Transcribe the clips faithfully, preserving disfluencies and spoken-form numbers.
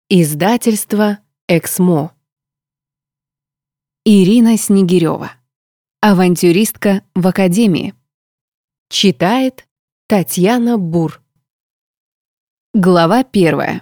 Издательство «Эксмо». Ирина Снегирёва. Авантюристка в академии. Читает Татьяна Бур. Глава первая.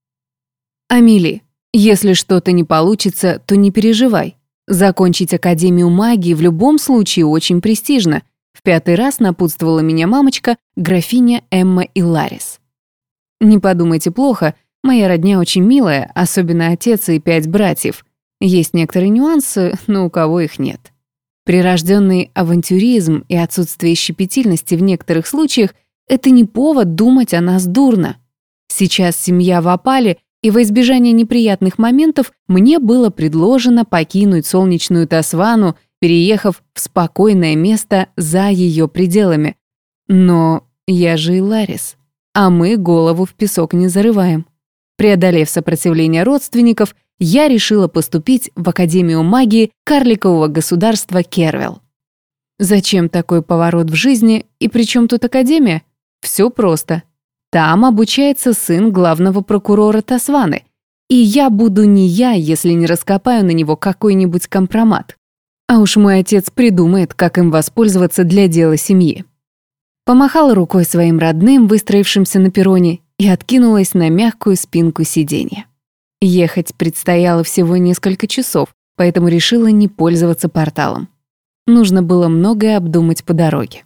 Амели, если что-то не получится, то не переживай. Закончить Академию магии в любом случае очень престижно. В пятый раз напутствовала меня мамочка, графиня Эмма Илларис. Не подумайте плохо, моя родня очень милая, особенно отец и пять братьев. Есть некоторые нюансы, но у кого их нет. Прирожденный авантюризм и отсутствие щепетильности в некоторых случаях — это не повод думать о нас дурно. Сейчас семья в опале, и во избежание неприятных моментов мне было предложено покинуть солнечную Тасвану, переехав в спокойное место за ее пределами. Но я же Илларис, а мы голову в песок не зарываем. Преодолев сопротивление родственников, я решила поступить в Академию магии карликового государства Кервел. Зачем такой поворот в жизни, и при чем тут Академия? Все просто. Там обучается сын главного прокурора Тасваны, и я буду не я, если не раскопаю на него какой-нибудь компромат. А уж мой отец придумает, как им воспользоваться для дела семьи. Помахала рукой своим родным, выстроившимся на перроне, и откинулась на мягкую спинку сиденья. Ехать предстояло всего несколько часов, поэтому решила не пользоваться порталом. Нужно было многое обдумать по дороге.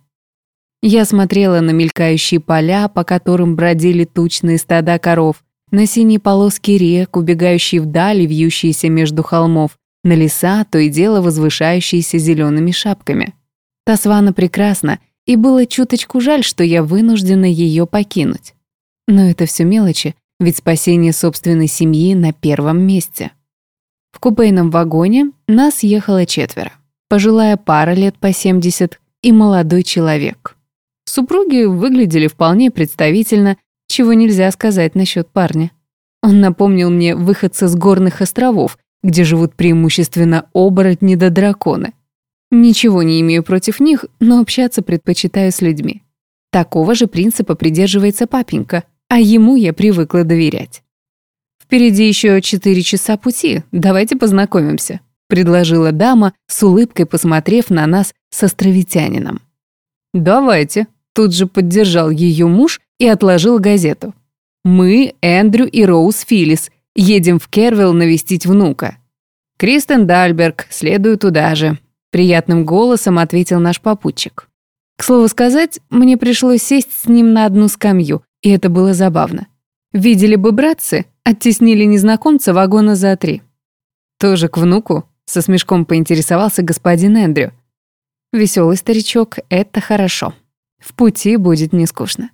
Я смотрела на мелькающие поля, по которым бродили тучные стада коров, на синие полоски рек, убегающие вдаль и вьющиеся между холмов, на леса, то и дело возвышающиеся зелеными шапками. Тасвана прекрасна, и было чуточку жаль, что я вынуждена ее покинуть. Но это все мелочи, ведь спасение собственной семьи на первом месте. В купейном вагоне нас ехало четверо. Пожилая пара лет по семьдесят и молодой человек. Супруги выглядели вполне представительно, чего нельзя сказать насчет парня. Он напомнил мне выходца с горных островов, где живут преимущественно оборотни да драконы. Ничего не имею против них, но общаться предпочитаю с людьми. Такого же принципа придерживается папенька, а ему я привыкла доверять. «Впереди еще четыре часа пути, давайте познакомимся», предложила дама, с улыбкой посмотрев на нас с островитянином. «Давайте», тут же поддержал ее муж и отложил газету. «Мы, Эндрю и Роуз Филлис, едем в Кервел навестить внука. Кристен Дальберг, следую туда же», приятным голосом ответил наш попутчик. К слову сказать, мне пришлось сесть с ним на одну скамью, и это было забавно. Видели бы братцы, оттеснили незнакомца вагона за три. «Тоже к внуку?» — со смешком поинтересовался господин Эндрю. «Веселый старичок — это хорошо. В пути будет не скучно».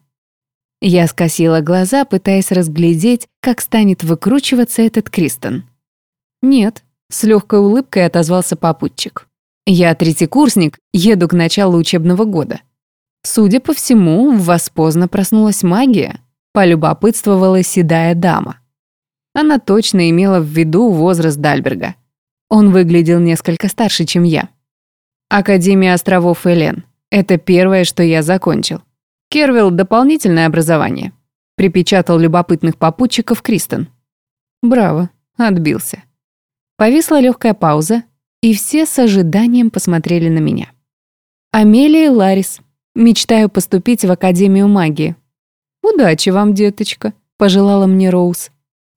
Я скосила глаза, пытаясь разглядеть, как станет выкручиваться этот Кристен. «Нет», — с легкой улыбкой отозвался попутчик. «Я третьекурсник, еду к началу учебного года. Судя по всему, в вас поздно проснулась магия», — полюбопытствовала седая дама. Она точно имела в виду возраст Дальберга. Он выглядел несколько старше, чем я. «Академия островов Элен. Это первое, что я закончил. Кервел — дополнительное образование», — припечатал любопытных попутчиков Кристен. «Браво», — отбился. Повисла легкая пауза, и все с ожиданием посмотрели на меня. «Амелия Илларис. Мечтаю поступить в Академию магии». «Удачи вам, деточка», — пожелала мне Роуз.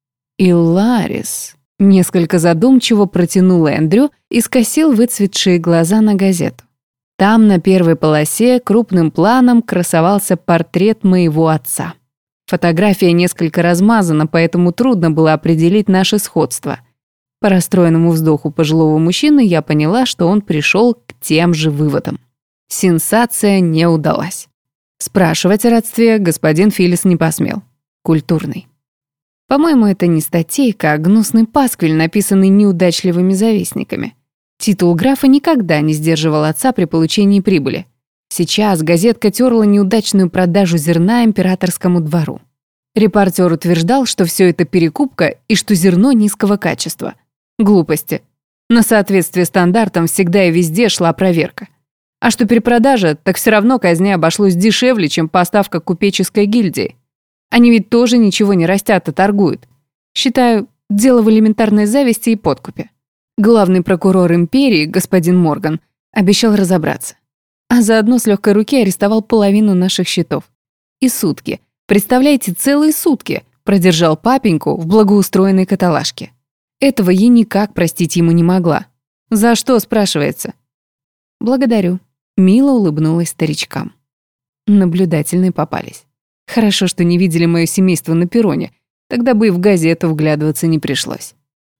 «Илларис», — несколько задумчиво протянул Эндрю и скосил выцветшие глаза на газету. Там на первой полосе крупным планом красовался портрет моего отца. Фотография несколько размазана, поэтому трудно было определить наше сходство. По расстроенному вздоху пожилого мужчины я поняла, что он пришел к тем же выводам. Сенсация не удалась. Спрашивать о родстве господин Филлис не посмел. Культурный. По-моему, это не статейка, а гнусный пасквиль, написанный неудачливыми завистниками. Титул графа никогда не сдерживал отца при получении прибыли. Сейчас газетка терла неудачную продажу зерна императорскому двору. Репортер утверждал, что все это перекупка и что зерно низкого качества. Глупости. На соответствие стандартам всегда и везде шла проверка. А что перепродажа, так все равно казне обошлось дешевле, чем поставка купеческой гильдии. Они ведь тоже ничего не растят, а торгуют. Считаю, дело в элементарной зависти и подкупе. Главный прокурор империи, господин Морган, обещал разобраться. А заодно с легкой руки арестовал половину наших счетов. И сутки, представляете, целые сутки продержал папеньку в благоустроенной каталажке. Этого я никак простить ему не могла. За что, спрашивается? Благодарю. Мило улыбнулась старичкам. Наблюдательные попались. Хорошо, что не видели мое семейство на перроне, тогда бы и в газету вглядываться не пришлось.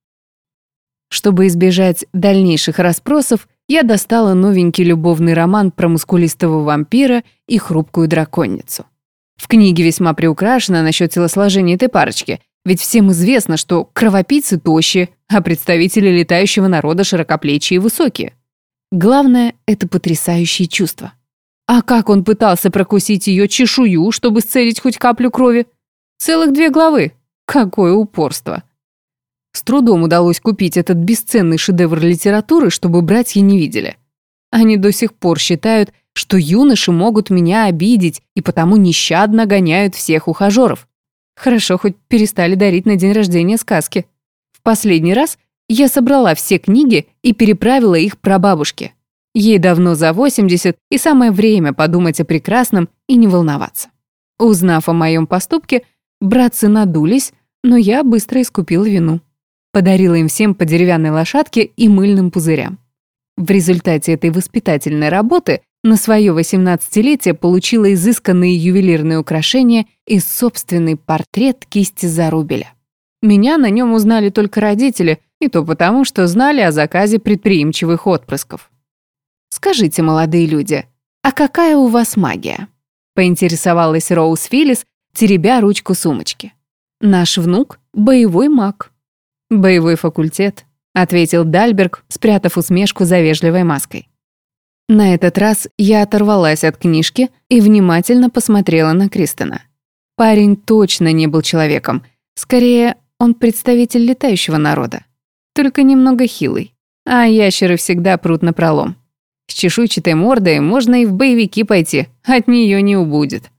Чтобы избежать дальнейших расспросов, я достала новенький любовный роман про мускулистого вампира и хрупкую драконицу. В книге весьма приукрашено насчет телосложения этой парочки, ведь всем известно, что кровопийцы тощие, а представители летающего народа широкоплечие и высокие. Главное — это потрясающие чувства. А как он пытался прокусить ее чешую, чтобы сцедить хоть каплю крови? Целых две главы. Какое упорство. С трудом удалось купить этот бесценный шедевр литературы, чтобы братья не видели. Они до сих пор считают, что юноши могут меня обидеть и потому нещадно гоняют всех ухажеров. Хорошо, хоть перестали дарить на день рождения сказки. В последний раз я собрала все книги и переправила их прабабушке. Ей давно за восемьдесят, и самое время подумать о прекрасном и не волноваться. Узнав о моем поступке, братцы надулись, но я быстро искупила вину. Подарила им всем по деревянной лошадке и мыльным пузырям. В результате этой воспитательной работы на свое восемнадцатилетие получила изысканные ювелирные украшения и собственный портрет кисти Зарубеля. Меня на нем узнали только родители, и то потому, что знали о заказе предприимчивых отпрысков. «Скажите, молодые люди, а какая у вас магия?» — поинтересовалась Роуз Филлис, теребя ручку сумочки. «Наш внук — боевой маг». «Боевой факультет», — ответил Дальберг, спрятав усмешку за вежливой маской. На этот раз я оторвалась от книжки и внимательно посмотрела на Кристена. Парень точно не был человеком. Скорее, он представитель летающего народа. Только немного хилый. А ящеры всегда прут напролом. С чешуйчатой мордой можно и в боевики пойти, от нее не убудет.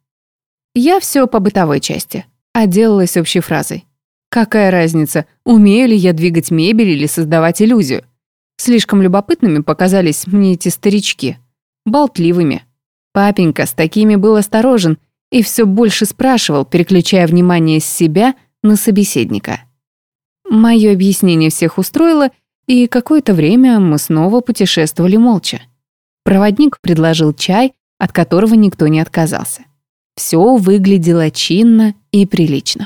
Я все по бытовой части. Отделалась общей фразой. Какая разница, умею ли я двигать мебель или создавать иллюзию? Слишком любопытными показались мне эти старички. Болтливыми. Папенька с такими был осторожен и все больше спрашивал, переключая внимание с себя на собеседника. Мое объяснение всех устроило, и какое-то время мы снова путешествовали молча. Проводник предложил чай, от которого никто не отказался. Все выглядело чинно и прилично.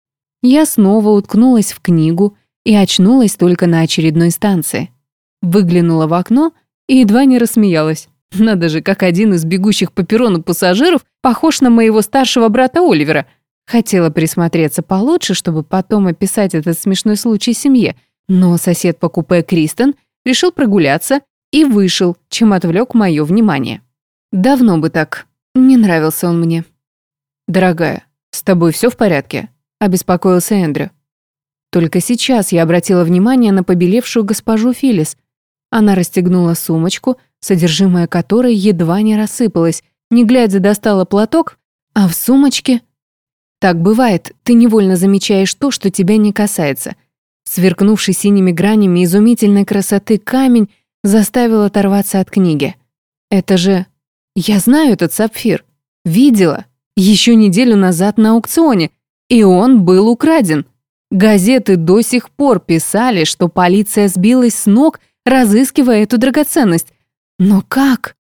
Я снова уткнулась в книгу и очнулась только на очередной станции. Выглянула в окно и едва не рассмеялась. Надо же, как один из бегущих по перрону пассажиров похож на моего старшего брата Оливера. Хотела присмотреться получше, чтобы потом описать этот смешной случай семье, но сосед по купе Кристен решил прогуляться и вышел, чем отвлек мое внимание. Давно бы так. Не нравился он мне. «Дорогая, с тобой все в порядке?» — обеспокоился Эндрю. Только сейчас я обратила внимание на побелевшую госпожу Филлис. Она расстегнула сумочку, содержимое которой едва не рассыпалось, не глядя достала платок, а в сумочке... Так бывает, ты невольно замечаешь то, что тебя не касается. Сверкнувший синими гранями изумительной красоты камень заставил оторваться от книги. Это же... Я знаю этот сапфир. Видела. Еще неделю назад на аукционе. И он был украден. Газеты до сих пор писали, что полиция сбилась с ног, разыскивая эту драгоценность. Но как?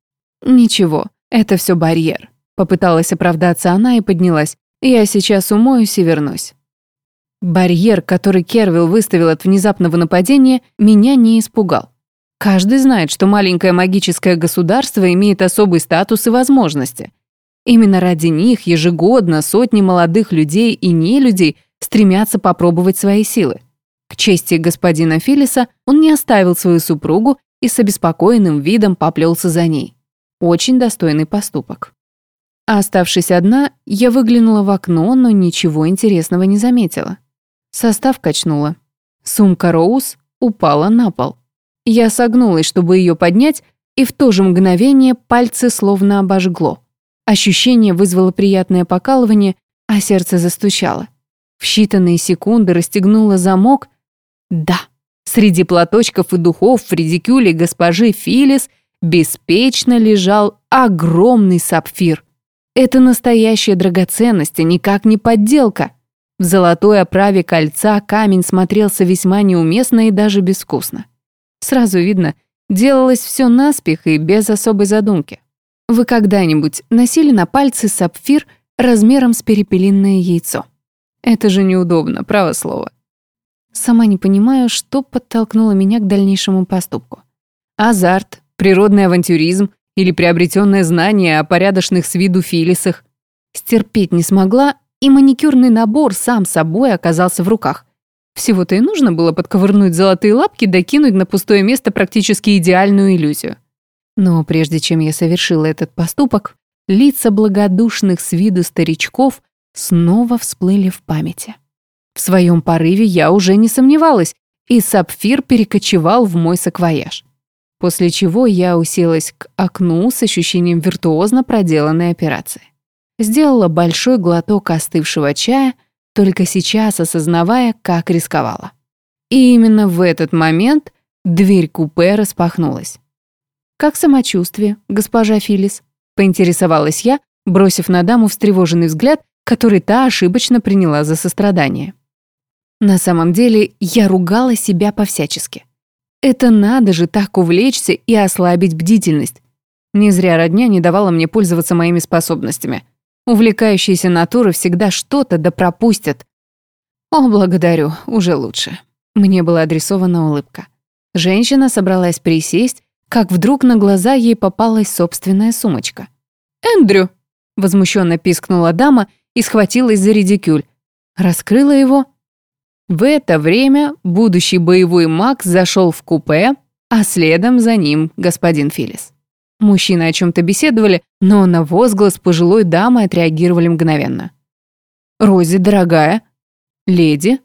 Ничего, это все барьер. Попыталась оправдаться она и поднялась. Я сейчас умоюсь и вернусь. Барьер, который Кервилл выставил от внезапного нападения, меня не испугал. Каждый знает, что маленькое магическое государство имеет особый статус и возможности. Именно ради них ежегодно сотни молодых людей и нелюдей стремятся попробовать свои силы. К чести господина Филлиса он не оставил свою супругу и с обеспокоенным видом поплелся за ней. Очень достойный поступок. А оставшись одна, я выглянула в окно, но ничего интересного не заметила. Состав качнула. Сумка Роуз упала на пол. Я согнулась, чтобы ее поднять, и в то же мгновение пальцы словно обожгло. Ощущение вызвало приятное покалывание, а сердце застучало. В считанные секунды расстегнула замок. Да, среди платочков и духов в редикюле госпожи Филлис беспечно лежал огромный сапфир. Это настоящая драгоценность, а никак не подделка. В золотой оправе кольца камень смотрелся весьма неуместно и даже безвкусно. Сразу видно, делалось все наспех и без особой задумки. Вы когда-нибудь носили на пальце сапфир размером с перепелиное яйцо? Это же неудобно, право слово. Сама не понимаю, что подтолкнуло меня к дальнейшему поступку. Азарт, природный авантюризм или приобретенное знание о порядочных с виду Филлисах. Стерпеть не смогла, и маникюрный набор сам собой оказался в руках. Всего-то и нужно было подковырнуть золотые лапки, докинуть на пустое место практически идеальную иллюзию. Но прежде чем я совершила этот поступок, лица благодушных с виду старичков снова всплыли в памяти. В своем порыве я уже не сомневалась, и сапфир перекочевал в мой саквояж. После чего я уселась к окну с ощущением виртуозно проделанной операции. Сделала большой глоток остывшего чая, только сейчас осознавая, как рисковала. И именно в этот момент дверь купе распахнулась. «Как самочувствие, госпожа Филлис?» — поинтересовалась я, бросив на даму встревоженный взгляд, который та ошибочно приняла за сострадание. На самом деле я ругала себя по-всячески. Это надо же так увлечься и ослабить бдительность. Не зря родня не давала мне пользоваться моими способностями. Увлекающиеся натуры всегда что-то да пропустят. О, благодарю, уже лучше. Мне была адресована улыбка. Женщина собралась присесть, как вдруг на глаза ей попалась собственная сумочка. «Эндрю!» — возмущенно пискнула дама и схватилась за редикюль. Раскрыла его. В это время будущий боевой маг зашел в купе, а следом за ним господин Филлис. Мужчины о чем-то беседовали, но на возглас пожилой дамы отреагировали мгновенно. «Рози, дорогая!» «Леди!»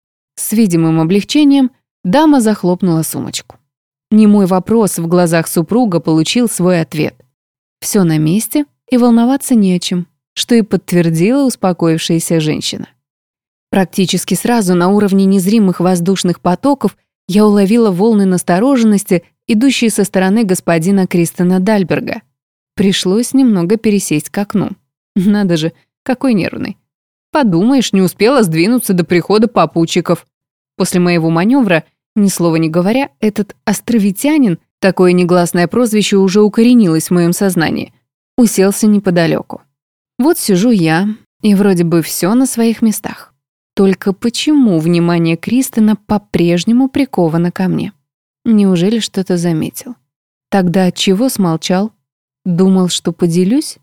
С видимым облегчением дама захлопнула сумочку. Немой вопрос в глазах супруга получил свой ответ. Все на месте и волноваться не о чем, что и подтвердила успокоившаяся женщина. Практически сразу на уровне незримых воздушных потоков я уловила волны настороженности, идущие со стороны господина Кристена Дальберга. Пришлось немного пересесть к окну. Надо же, какой нервный. Подумаешь, не успела сдвинуться до прихода попутчиков. После моего маневра, ни слова не говоря, этот островитянин, такое негласное прозвище уже укоренилось в моем сознании, уселся неподалеку. Вот сижу я, и вроде бы все на своих местах. Только почему внимание Кристена по-прежнему приковано ко мне? Неужели что-то заметил? Тогда отчего смолчал? Думал, что поделюсь?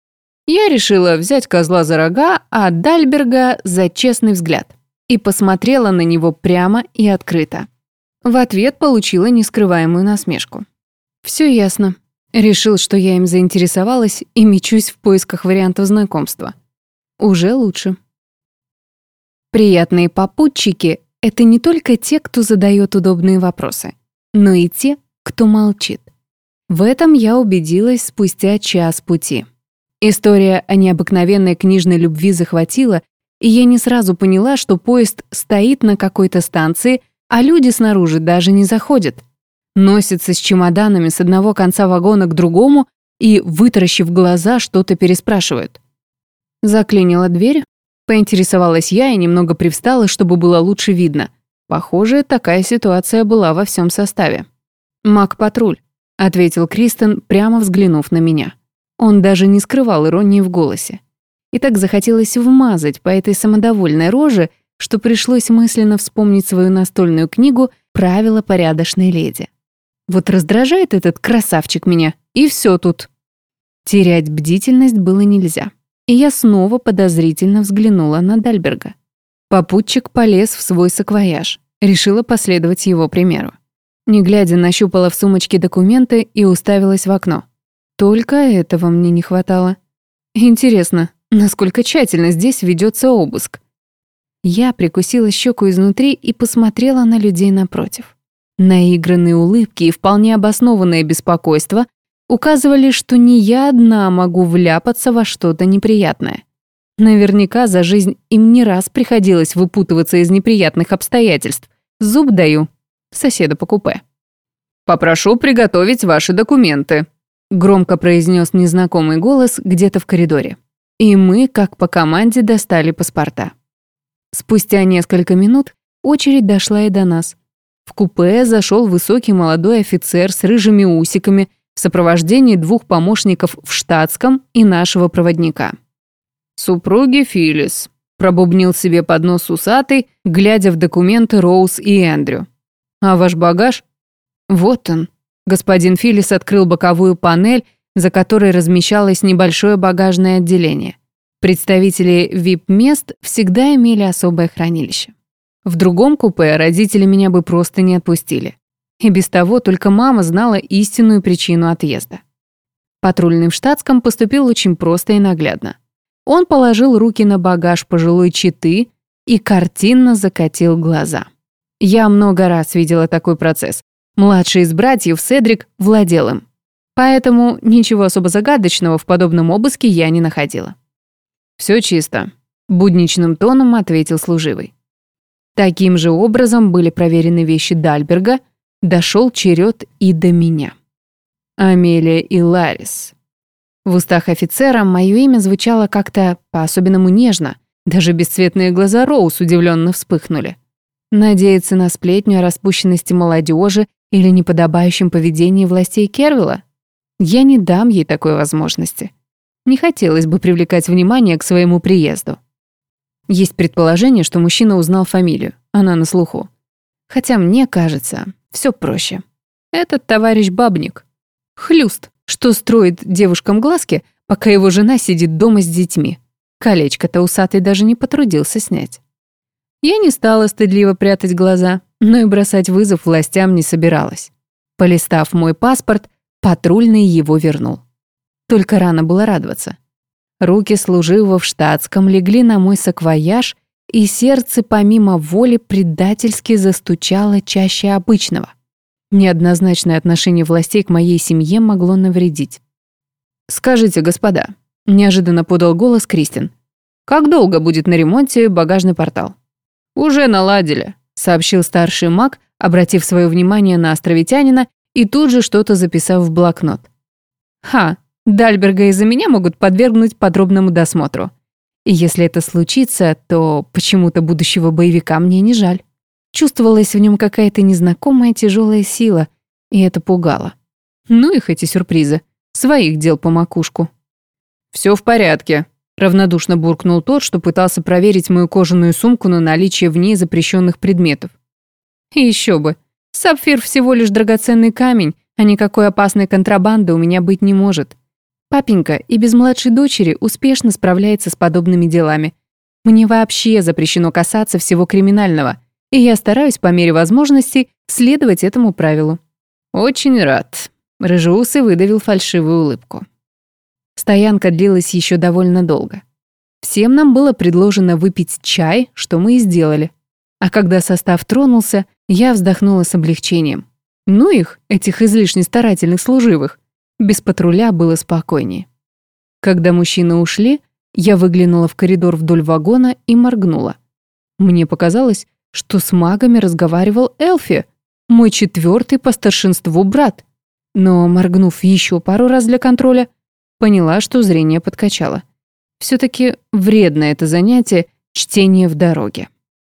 Я решила взять козла за рога, а Дальберга за честный взгляд. И посмотрела на него прямо и открыто. В ответ получила нескрываемую насмешку. Все ясно. Решил, что я им заинтересовалась и мечусь в поисках вариантов знакомства. Уже лучше. Приятные попутчики — это не только те, кто задает удобные вопросы, но и те, кто молчит. В этом я убедилась спустя час пути. История о необыкновенной книжной любви захватила, и я не сразу поняла, что поезд стоит на какой-то станции, а люди снаружи даже не заходят. Носятся с чемоданами с одного конца вагона к другому и, вытаращив глаза, что-то переспрашивают. Заклинила дверь, поинтересовалась я и немного привстала, чтобы было лучше видно. Похоже, такая ситуация была во всем составе. «Маг-патруль», — ответил Кристен, прямо взглянув на меня. Он даже не скрывал иронии в голосе. И так захотелось вмазать по этой самодовольной роже, что пришлось мысленно вспомнить свою настольную книгу «Правила порядочной леди». Вот раздражает этот красавчик меня, и все тут. Терять бдительность было нельзя. И я снова подозрительно взглянула на Дальберга. Попутчик полез в свой саквояж, решила последовать его примеру. Не глядя, нащупала в сумочке документы и уставилась в окно. Только этого мне не хватало. Интересно, насколько тщательно здесь ведется обыск? Я прикусила щеку изнутри и посмотрела на людей напротив. Наигранные улыбки и вполне обоснованное беспокойство указывали, что не я одна могу вляпаться во что-то неприятное. Наверняка за жизнь им не раз приходилось выпутываться из неприятных обстоятельств. Зуб даю. Соседа по купе. «Попрошу приготовить ваши документы», — громко произнес незнакомый голос где-то в коридоре. И мы, как по команде, достали паспорта. Спустя несколько минут очередь дошла и до нас. В купе зашел высокий молодой офицер с рыжими усиками в сопровождении двух помощников в штатском и нашего проводника. «Супруги Филлис», — пробубнил себе под нос усатый, глядя в документы Роуз и Эндрю. «А ваш багаж?» «Вот он». Господин Филлис открыл боковую панель, за которой размещалось небольшое багажное отделение. Представители ви ай пи-мест всегда имели особое хранилище. В другом купе родители меня бы просто не отпустили. И без того только мама знала истинную причину отъезда. Патрульный в штатском поступил очень просто и наглядно. Он положил руки на багаж пожилой четы и картинно закатил глаза. Я много раз видела такой процесс. Младший из братьев, Седрик, владел им. Поэтому ничего особо загадочного в подобном обыске я не находила. «Все чисто», — будничным тоном ответил служивый. Таким же образом были проверены вещи Дальберга, дошел черед и до меня. Амелия и Ларис. В устах офицера мое имя звучало как-то по-особенному нежно, даже бесцветные глаза Роуз удивленно вспыхнули. Надеяться на сплетню о распущенности молодежи или неподобающем поведении властей Кервилла? Я не дам ей такой возможности. Не хотелось бы привлекать внимание к своему приезду. Есть предположение, что мужчина узнал фамилию, она на слуху. Хотя мне кажется, все проще. Этот товарищ бабник. Хлюст, что строит девушкам глазки, пока его жена сидит дома с детьми. Колечко-то усатый даже не потрудился снять. Я не стала стыдливо прятать глаза, но и бросать вызов властям не собиралась. Полистав мой паспорт, патрульный его вернул. Только рано было радоваться. Руки служивого в штатском легли на мой саквояж, и сердце помимо воли предательски застучало чаще обычного. Неоднозначное отношение властей к моей семье могло навредить. «Скажите, господа», — неожиданно подал голос Кристин, «как долго будет на ремонте багажный портал?» «Уже наладили», — сообщил старший маг, обратив свое внимание на островитянина и тут же что-то записав в блокнот. «Ха, Дальберга из-за меня могут подвергнуть подробному досмотру. И если это случится, то почему-то будущего боевика мне не жаль». Чувствовалась в нем какая-то незнакомая тяжелая сила, и это пугало. Ну их эти сюрпризы, своих дел по макушку. «Все в порядке», — равнодушно буркнул тот, что пытался проверить мою кожаную сумку на наличие в ней запрещенных предметов. И еще бы, сапфир всего лишь драгоценный камень, а никакой опасной контрабанды у меня быть не может. Папенька и без младшей дочери успешно справляется с подобными делами. Мне вообще запрещено касаться всего криминального, и я стараюсь по мере возможностей следовать этому правилу. «Очень рад», — рыжеусый выдавил фальшивую улыбку. Стоянка длилась еще довольно долго. Всем нам было предложено выпить чай, что мы и сделали. А когда состав тронулся, я вздохнула с облегчением. Ну их, этих излишне старательных служивых. Без патруля было спокойнее. Когда мужчины ушли, я выглянула в коридор вдоль вагона и моргнула. Мне показалось, что с магами разговаривал Элфи, мой четвертый по старшинству брат. Но, моргнув еще пару раз для контроля, поняла, что зрение подкачало. Все-таки вредно это занятие — чтение в дороге.